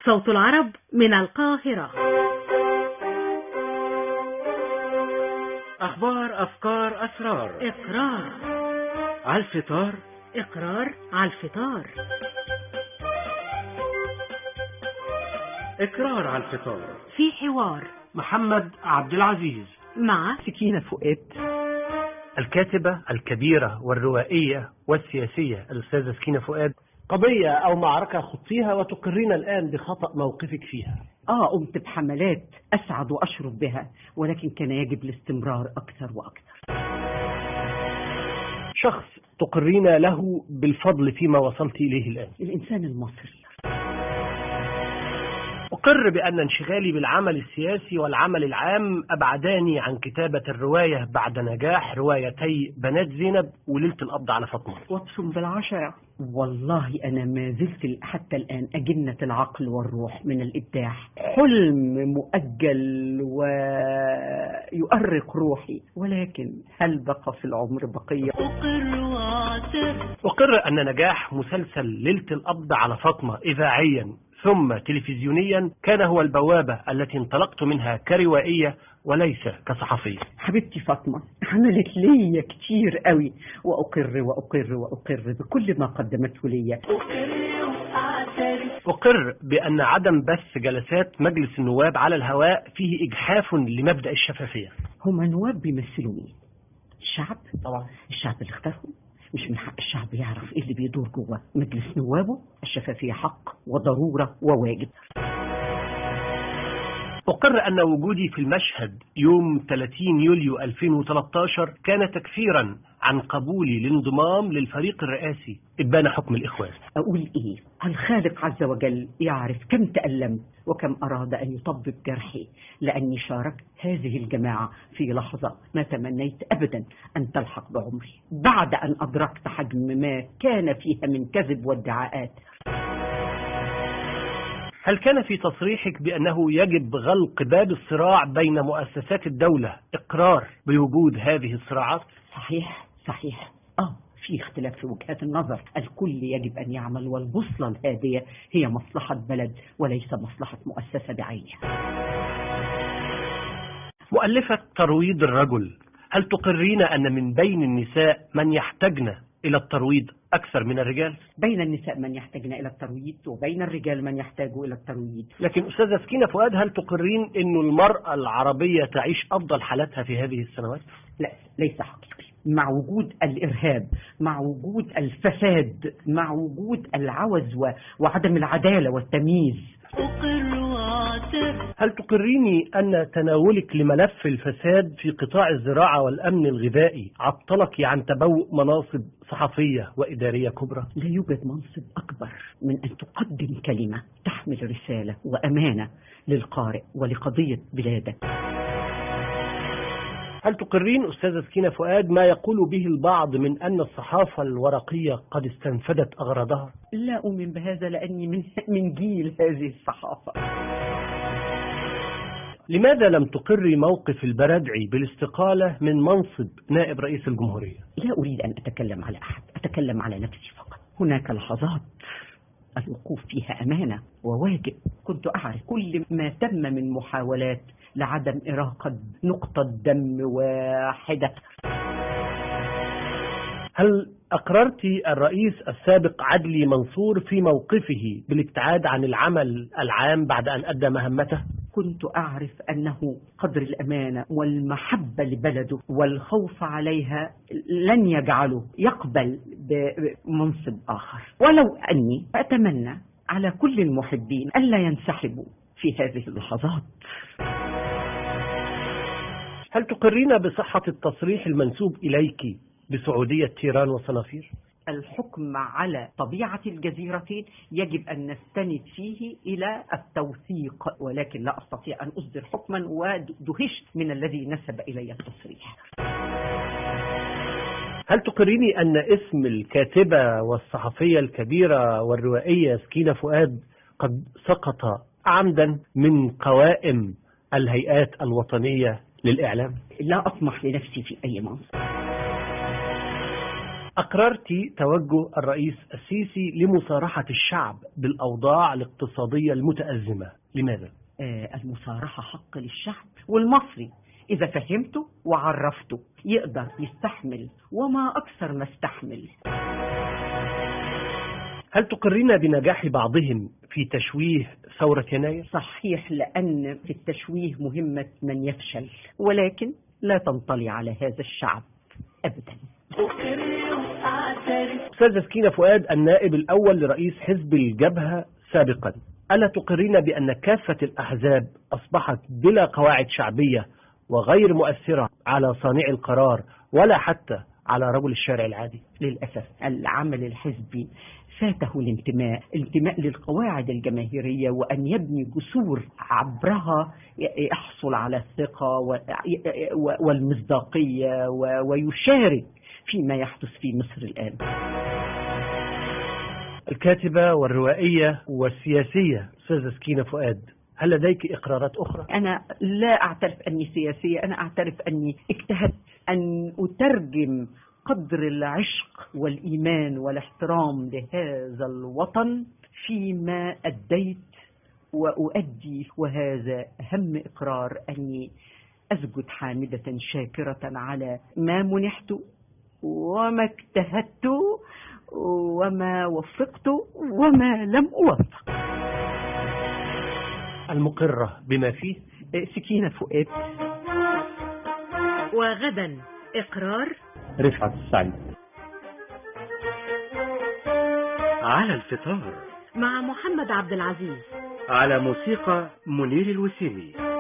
صوت العرب من القاهرة. أخبار، أفكار، أسرار. إقرار على الفطار. إقرار على الفطار. إقرار على الفطار. في حوار محمد عبد العزيز مع سكينة فؤاد، الكاتبة الكبيرة والروائية والسياسية الأستاذة سكينة فؤاد. قضية أو معركة خضتيها وتقرين الآن بخطأ موقفك فيها. قمت بحملات أسعد وأشرف بها، ولكن كان يجب الاستمرار أكثر وأكثر. شخص تقرين له بالفضل فيما وصلت إليه الآن. الإنسان المصري. أقر بأن انشغالي بالعمل السياسي والعمل العام أبعداني عن كتابة الرواية بعد نجاح روايتي بنات زينب وليلة القبض على فاطمة. وابصم بالعشرة. والله أنا ما زلت حتى الآن أجنة العقل والروح من الإبداع، حلم مؤجل ويؤرق روحي، ولكن هل بقى في العمر بقية؟ أقر أن نجاح مسلسل ليلة القبض على فاطمة إذاعيا ثم تلفزيونيا كان هو البوابة التي انطلقت منها كروائية وليس كصحفية. حبيبتي فاطمة عملت لي كتير قوي، وأقر وأقر وأقر بكل ما قدمته لي. أقر بأن عدم بث جلسات مجلس النواب على الهواء فيه إجحاف لمبدأ الشفافية. هما نواب بيمثلوا مين؟ الشعب طبعا. الشعب اللي اختارهم. مش من حق الشعب يعرف ايه اللي بيدور جوه مجلس نوابه؟ الشفافية حق وضرورة وواجب. أقر أن وجودي في المشهد يوم 30 يوليو 2013 كان تكفيرا عن قبولي الانضمام للفريق الرئاسي إبان حكم الإخوان. أقول إيه؟ الخالق عز وجل يعرف كم تألمت وكم أراد أن يطبب جرحي، لأني شاركت هذه الجماعة في لحظة ما تمنيت أبدا أن تلحق بعمري، بعد أن أدركت حجم ما كان فيها من كذب وادعاءات. هل كان في تصريحك بأنه يجب غلق باب الصراع بين مؤسسات الدولة إقرار بوجود هذه الصراعات؟ صحيح. في اختلاف في وجهات النظر، الكل يجب أن يعمل، والبوصلة الهادية هي مصلحة بلد وليس مصلحة مؤسسة بعينها. مؤلفة ترويض الرجل، هل تقرين أن من بين النساء من يحتاجن إلى الترويض أكثر من الرجال؟ بين النساء من يحتاجن إلى الترويض، وبين الرجال من يحتاج إلى الترويض. لكن أستاذة سكينة فؤاد، هل تقرين أن المرأة العربية تعيش أفضل حالاتها في هذه السنوات؟ لا، ليس حقيقي. مع وجود الإرهاب، مع وجود الفساد، مع وجود العوز وعدم العدالة والتمييز. هل تقريني أن تناولك لملف الفساد في قطاع الزراعة والأمن الغذائي عطلك عن تبوء مناصب صحفية وإدارية كبرى؟ لا يوجد منصب أكبر من أن تقدم كلمة تحمل رسالة وأمانة للقارئ ولقضية بلادك. هل تقرين أستاذة سكينة فؤاد ما يقول به البعض من أن الصحافة الورقية قد استنفدت أغراضها؟ لا أؤمن بهذا، لأني من جيل هذه الصحافة. لماذا لم تقري موقف البرادعي بالاستقالة من منصب نائب رئيس الجمهورية؟ لا أريد أن أتكلم على أحد، أتكلم على نفسي فقط. هناك لحظات الوقوف فيها أمانة وواجب. كنت أعرف كل ما تم من محاولات لعدم إراقة نقطة دم واحدة. هل أقررت الرئيس السابق عدلي منصور في موقفه بالابتعاد عن العمل العام بعد أن أدى مهمته؟ كنت أعرف أنه قدر الأمانة والمحبة لبلده والخوف عليها لن يجعله يقبل بمنصب آخر، ولو أني أتمنى على كل المحبين ألا ينسحبوا في هذه اللحظات. هل تقرين بصحة التصريح المنسوب إليك بسعودية تيران وصنافير؟ الحكم على طبيعة الجزيرتين يجب أن نستند فيه إلى التوثيق، ولكن لا أستطيع أن أصدر حكما، ودهشت من الذي نسب إلي التصريح. هل تقريني أن اسم الكاتبة والصحفية الكبيرة والروائية سكينة فؤاد قد سقط عمدا من قوائم الهيئات الوطنية للإعلام؟ لا أطمح لنفسي في أي منصب. أقررت توجه الرئيس السيسي لمصارحة الشعب بالأوضاع الاقتصادية المتأزمة. لماذا؟ المصارحة حق للشعب، والمصري إذا فهمته وعرفته يقدر يستحمل، وما أكثر ما استحمل. هل تقرين بنجاح بعضهم في تشويه ثورة يناير؟ صحيح، لأن في التشويه مهمة من يفشل، ولكن لا تنطلي على هذا الشعب أبدا. أستاذة سكينة فؤاد، النائب الأول لرئيس حزب الجبهة سابقا، ألا تقرين بأن كافة الأحزاب أصبحت بلا قواعد شعبية وغير مؤثرة على صانع القرار ولا حتى على رجل الشارع العادي؟ للأسف العمل الحزبي فاته الانتماء للقواعد الجماهيرية، وأن يبني جسور عبرها يحصل على الثقة والمصداقية ويشارك فيما يحدث في مصر الآن. الكاتبة والروائية والسياسية أستاذة سكينة فؤاد، هل لديك إقرارات أخرى؟ أنا لا أعترف أني سياسية، أنا أعترف أني اجتهدت أن أترجم قدر العشق والإيمان والاحترام لهذا الوطن فيما أديت وأؤدي، وهذا أهم إقرار، أني أسجد حامدة شاكرة على ما منحت وما اجتهدت وما وفقت وما لم أوفق. المقرة بما فيه سكينة فؤاد. وغدا إقرار رفعت السعيد. على الفطار مع محمد عبد العزيز. على موسيقى منير الوسيمي.